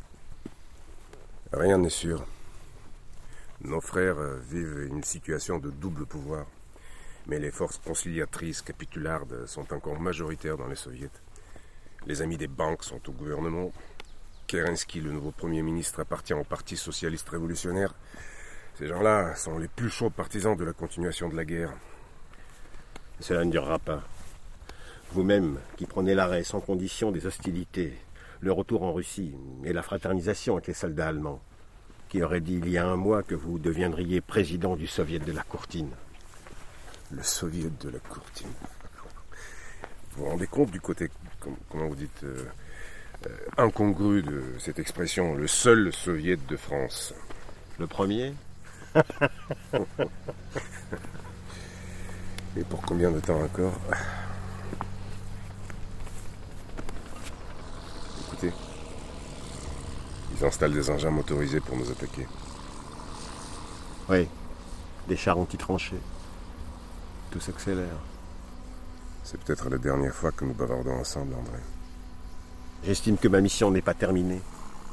T: Rien n'est sûr. Nos frères vivent une situation de double pouvoir. Mais les forces conciliatrices capitulardes sont encore majoritaires dans les soviets. Les amis des banques sont au gouvernement. Kerensky, le nouveau Premier ministre, appartient au Parti socialiste révolutionnaire. Ces gens-là sont les plus chauds partisans de la continuation de la guerre.
J: Cela ne durera pas. Vous-même, qui prenez l'arrêt sans condition des hostilités, le retour en Russie et la fraternisation avec les soldats allemands, qui aurait dit il y a un mois que vous deviendriez président du Soviet de la Courtine.
T: Le Soviet de la Courtine. Vous vous rendez compte du côté, comment vous dites, incongru de cette expression, le seul Soviet de France?
J: Le premier?
T: Et pour combien de temps encore? Écoutez, ils installent des engins motorisés pour nous attaquer.
J: Oui, des chars anti-tranchés. Tout s'accélère.
T: C'est peut-être la dernière fois que nous bavardons ensemble, André.
J: J'estime que ma mission n'est pas terminée.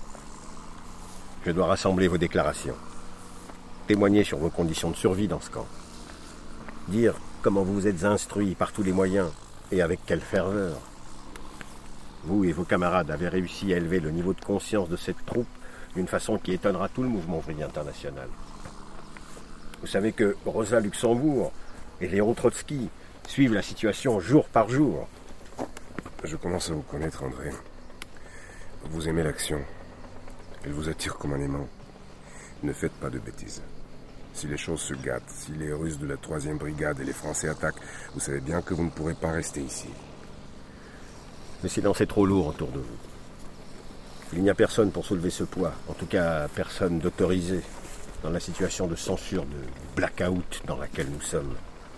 J: Je dois rassembler vos déclarations. Témoigner sur vos conditions de survie dans ce camp. Dire comment vous vous êtes instruits par tous les moyens et avec quelle ferveur. Vous et vos camarades avez réussi à élever le niveau de conscience de cette troupe d'une façon qui étonnera tout le mouvement ouvrier international. Vous savez que Rosa Luxembourg et Léon Trotsky suivent la situation jour par jour.
T: Je commence à vous connaître, André. Vous aimez l'action. Elle vous attire comme un aimant. Ne faites pas de bêtises. Si les choses se gâtent, si les Russes de la 3e brigade et les Français attaquent, vous savez bien que vous ne pourrez pas rester ici.
J: Le silence est trop lourd autour de vous. Il n'y a personne pour soulever ce poids. En tout cas, personne d'autorisé dans la situation de censure, de blackout dans laquelle nous sommes.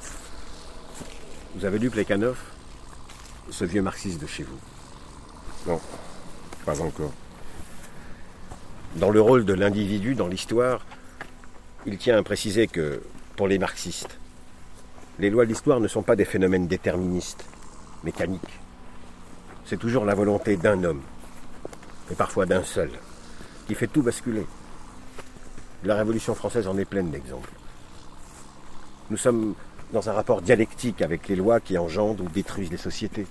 J: Vous avez lu Plekhanov, ce vieux marxiste de chez vous?
T: Non, pas encore.
J: Dans le rôle de l'individu dans l'histoire, il tient à préciser que, pour les marxistes, les lois de l'histoire ne sont pas des phénomènes déterministes, mécaniques. C'est toujours la volonté d'un homme, et parfois d'un seul, qui fait tout basculer. La Révolution française en est pleine d'exemples. Nous sommes dans un rapport dialectique avec les lois qui engendrent ou détruisent les sociétés.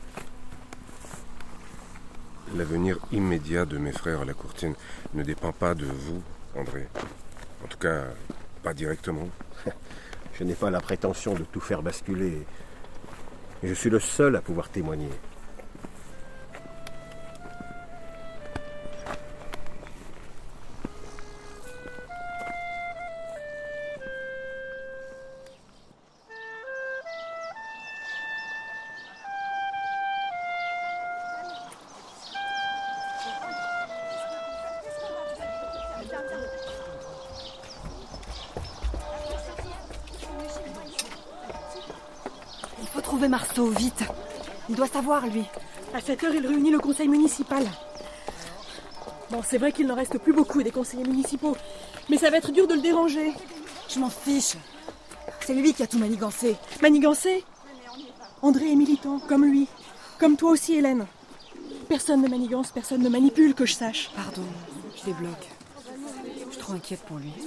T: L'avenir immédiat de mes frères à la Courtine ne dépend pas de vous, André. En tout cas, pas directement.
J: Je n'ai pas la prétention de tout faire basculer. Et je suis le seul à pouvoir témoigner.
U: Trouvez Marceau, vite. Il doit savoir, lui.
G: À 7h, il réunit le conseil municipal. Bon, c'est vrai qu'il n'en reste plus beaucoup des conseillers municipaux, mais ça va être dur de le déranger.
U: Je m'en fiche. C'est lui qui a tout manigancé.
G: Manigancé? André est militant, comme lui. Comme toi aussi, Hélène. Personne ne manigance, personne ne manipule, que je sache.
U: Pardon, je débloque. Je suis trop inquiète pour lui.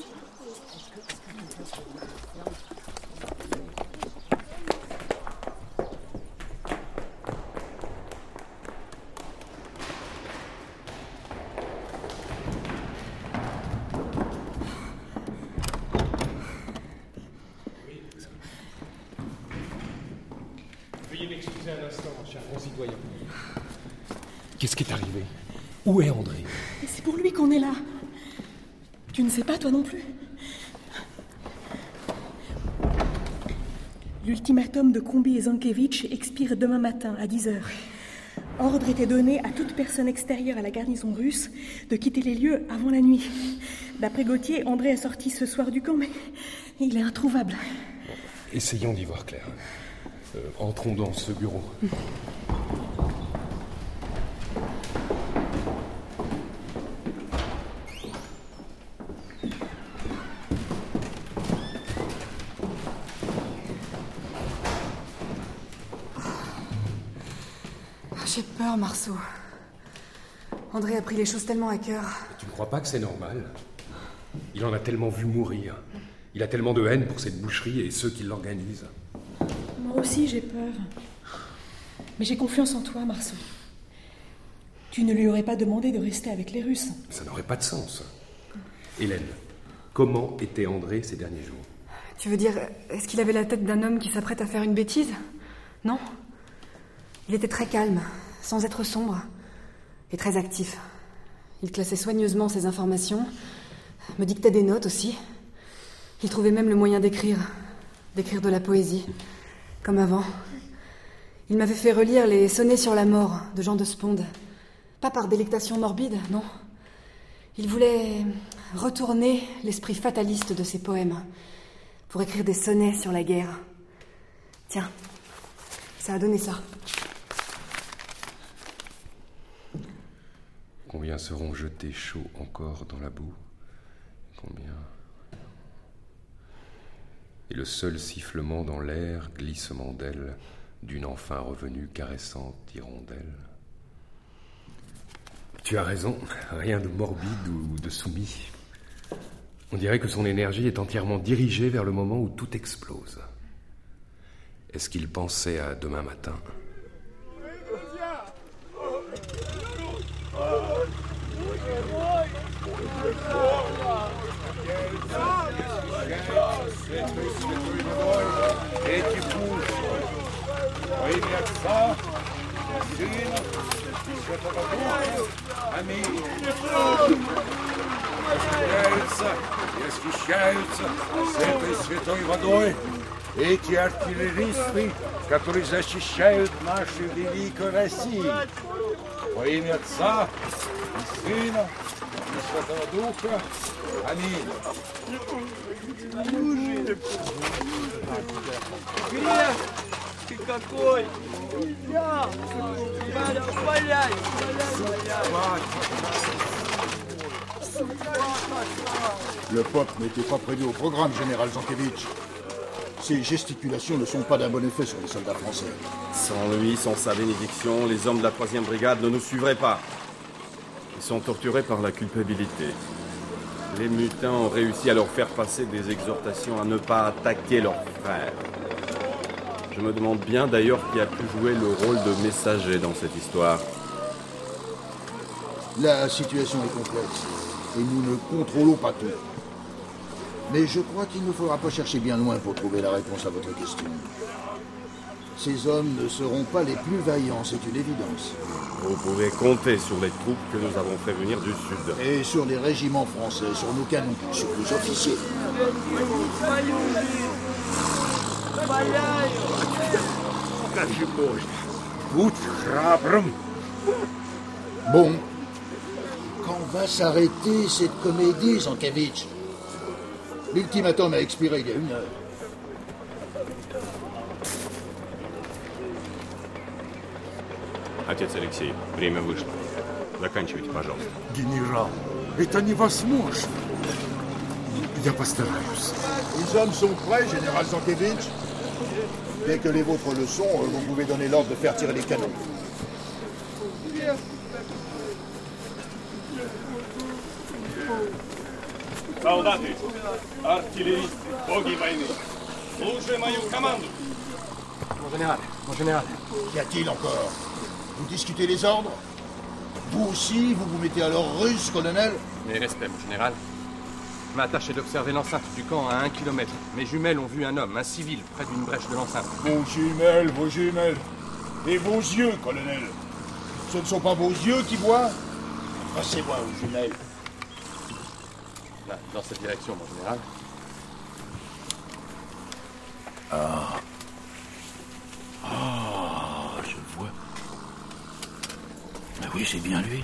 N: Un instant, cher concitoyen. Qu'est-ce qui est arrivé? Où est André?
G: Et c'est pour lui qu'on est là. Tu ne sais pas, toi non plus? L'ultimatum de Combi et Zankevitch expire demain matin à 10h. Ordre était donné à toute personne extérieure à la garnison russe de quitter les lieux avant la nuit. D'après Gauthier, André est sorti ce soir du camp, mais il est introuvable.
N: Essayons d'y voir clair. Entrons dans ce bureau.
I: J'ai peur, Marceau. André a pris les choses tellement à cœur.
N: Tu ne crois pas que c'est normal? Il en a tellement vu mourir. Il a tellement de haine pour cette boucherie et ceux qui l'organisent.
G: Moi aussi, j'ai peur. Mais j'ai confiance en toi, Marceau. Tu ne lui aurais pas demandé de rester avec les Russes.
N: Ça n'aurait pas de sens. Hélène, comment était André ces derniers jours?
I: Tu veux dire, est-ce qu'il avait la tête d'un homme qui s'apprête à faire une bêtise? Non. Il était très calme, sans être sombre, et très actif. Il classait soigneusement ses informations, me dictait des notes aussi. Il trouvait même le moyen d'écrire de la poésie, comme avant. Il m'avait fait relire les Sonnets sur la mort de Jean de Sponde. Pas par délectation morbide, non. Il voulait retourner l'esprit fataliste de ses poèmes pour écrire des sonnets sur la guerre. Tiens, ça a donné ça.
N: Combien seront jetés chauds encore dans la boue? Combien? Et le seul sifflement dans l'air, glissement d'ailes, d'une enfin revenue caressante hirondelle. Tu as raison, rien de morbide ou de soumis. On dirait que son énergie est entièrement dirigée vers le moment où tout explose. Est-ce qu'il pensait à demain matin?
C: Эти пушки во имя Отца, Сына и Святого Духа. Аминь. Освящаются и освящаются с этой святой водой эти артиллеристы, которые защищают нашу великую Россию. Во имя Отца и Сына и Святого Духа. Аминь.
M: Грех! Ты какой! Я! Валяй!
C: Le peuple n'était pas prévu au programme, général Zankevitch. Ces gesticulations ne sont pas d'un bon effet sur les soldats français.
P: Sans lui, sans sa bénédiction, les hommes de la 3e brigade ne nous suivraient pas. Ils sont torturés par la culpabilité. Les mutins ont réussi à leur faire passer des exhortations à ne pas attaquer leurs frères. Je me demande bien d'ailleurs qui a pu jouer le rôle de messager dans cette histoire.
C: La situation est complexe et nous ne contrôlons pas tout. Mais je crois qu'il ne faudra pas chercher bien loin pour trouver la réponse à votre question. Ces hommes ne seront pas les plus vaillants, c'est une évidence.
P: Vous pouvez compter sur les troupes que nous avons fait venir du sud.
C: Et sur les régiments français, sur nos canons, sur nos officiers. Bon, quand va s'arrêter cette comédie, Zankevitch? L'ultimatum a expiré il y a 1 heure.
Q: Отец Алексей, время вышло. Заканчивайте, пожалуйста.
S: Генерал, это невозможно. Я постараюсь.
C: Les hommes sont prêts, général Zankevitch. Dès que les vôtres le sont, vous pouvez donner l'ordre de faire tirer les canons.
Q: Солдаты, артиллеристы, боги войны, слушай мою команду.
C: Mon général. Qu'y a-t-il encore? Vous discutez les ordres? Vous aussi, vous vous mettez alors russe, colonel?
D: Mes respects, mon général. Ma tâche est d'observer l'enceinte du camp à 1 kilomètre. Mes jumelles ont vu un homme, un civil, près d'une brèche de l'enceinte.
C: Vos jumelles. Et vos yeux, colonel. Ce ne sont pas vos yeux qui voient? Passez-moi aux jumelles.
D: Là, dans cette direction, mon général.
C: Je vois. Mais oui, c'est bien lui.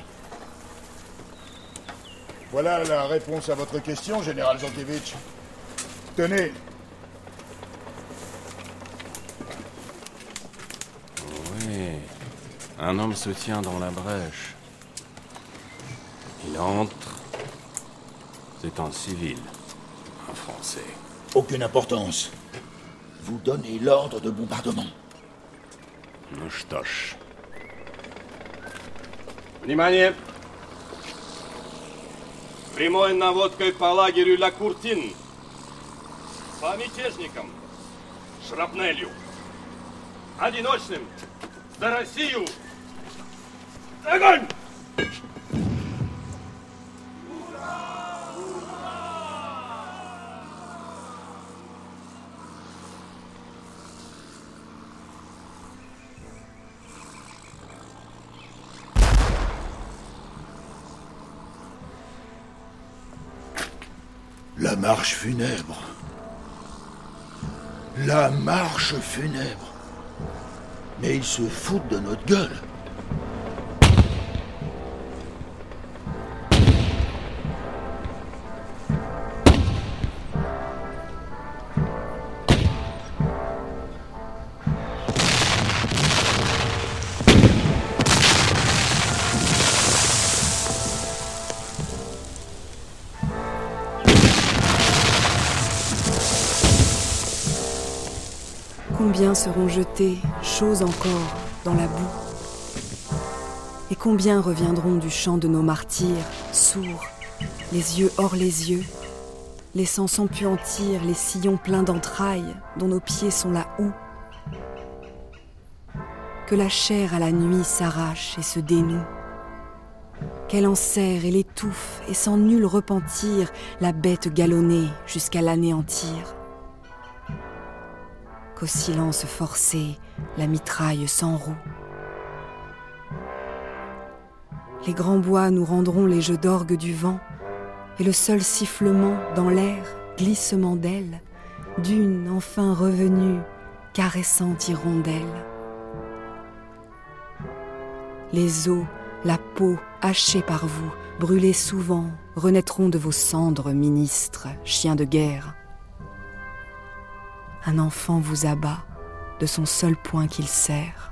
C: Voilà la réponse à votre question, général Zankevitch. Tenez.
P: Un homme se tient dans la brèche. Il entre. C'est un civil, un Français.
C: Aucune importance. Vous donnez l'ordre de bombardement.
P: Ну что ж.
D: Внимание! Прямой наводкой по лагерю Ля Куртин. По мятежникам. Шрапнелью. Одиночным. За Россию! Огонь!
C: La marche funèbre. La marche funèbre. Mais ils se foutent de notre gueule.
I: Combien seront jetés, chauds encore, dans la boue? Et combien reviendront du chant de nos martyrs, sourds, les yeux hors les yeux, laissant s'empuantir les sillons pleins d'entrailles dont nos pieds sont la houe? Que la chair à la nuit s'arrache et se dénoue, qu'elle enserre et l'étouffe et sans nul repentir la bête galonnée jusqu'à l'anéantir. Qu'au silence forcé, la mitraille s'enroue. Les grands bois nous rendront les jeux d'orgue du vent, et le seul sifflement dans l'air, glissement d'ailes, d'une enfin revenue, caressante hirondelle. Les os, la peau, hachée par vous, brûlés souvent, renaîtront de vos cendres, ministres, chiens de guerre. Un enfant vous abat de son seul poing qu'il serre.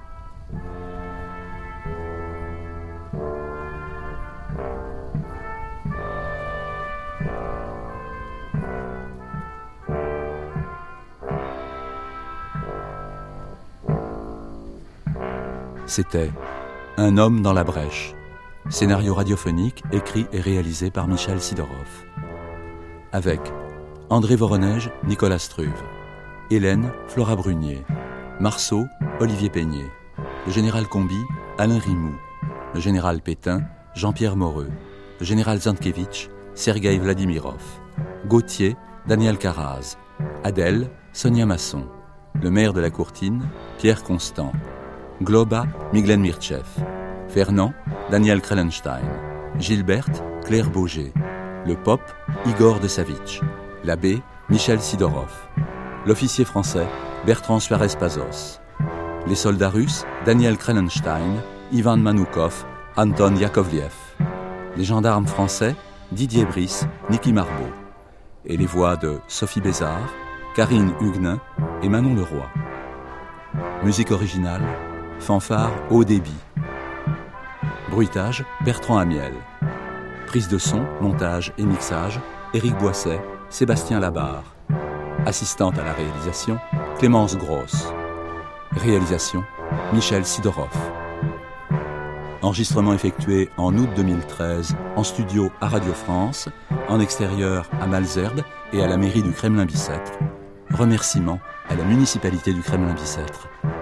H: C'était Un homme dans la brèche. Scénario radiophonique écrit et réalisé par Michel Sidorov. Avec André Voronej, Nicolas Struve. Hélène, Flora Brunier. Marceau, Olivier Peignet. Le général Combi, Alain Rimou. Le général Pétain, Jean-Pierre Moreux. Le général Zankevitch, Sergueï Vladimirov. Gauthier, Daniel Carraz. Adèle, Sonia Masson. Le maire de la Courtine, Pierre Constant. Globa, Miglen Mirtchev. Fernand, Daniel Krellenstein. Gilberte, Claire Bauger. Le Pop, Igor de Savitch. L'abbé, Michel Sidorov. L'officier français, Bertrand Suarez-Pazos. Les soldats russes, Daniel Krellenstein, Ivan Manoukov, Anton Yakovliev. Les gendarmes français, Didier Brice, Niki Marbeau. Et les voix de Sophie Bézard, Karine Huguenin et Manon Leroy. Musique originale, fanfare haut débit. Bruitage, Bertrand Amiel. Prise de son, montage et mixage, Éric Boisset, Sébastien Labarre. Assistante à la réalisation, Clémence Grosse. Réalisation, Michel Sidorov. Enregistrement effectué en août 2013 en studio à Radio France, en extérieur à Malesherbes et à la mairie du Kremlin-Bicêtre. Remerciements à la municipalité du Kremlin-Bicêtre.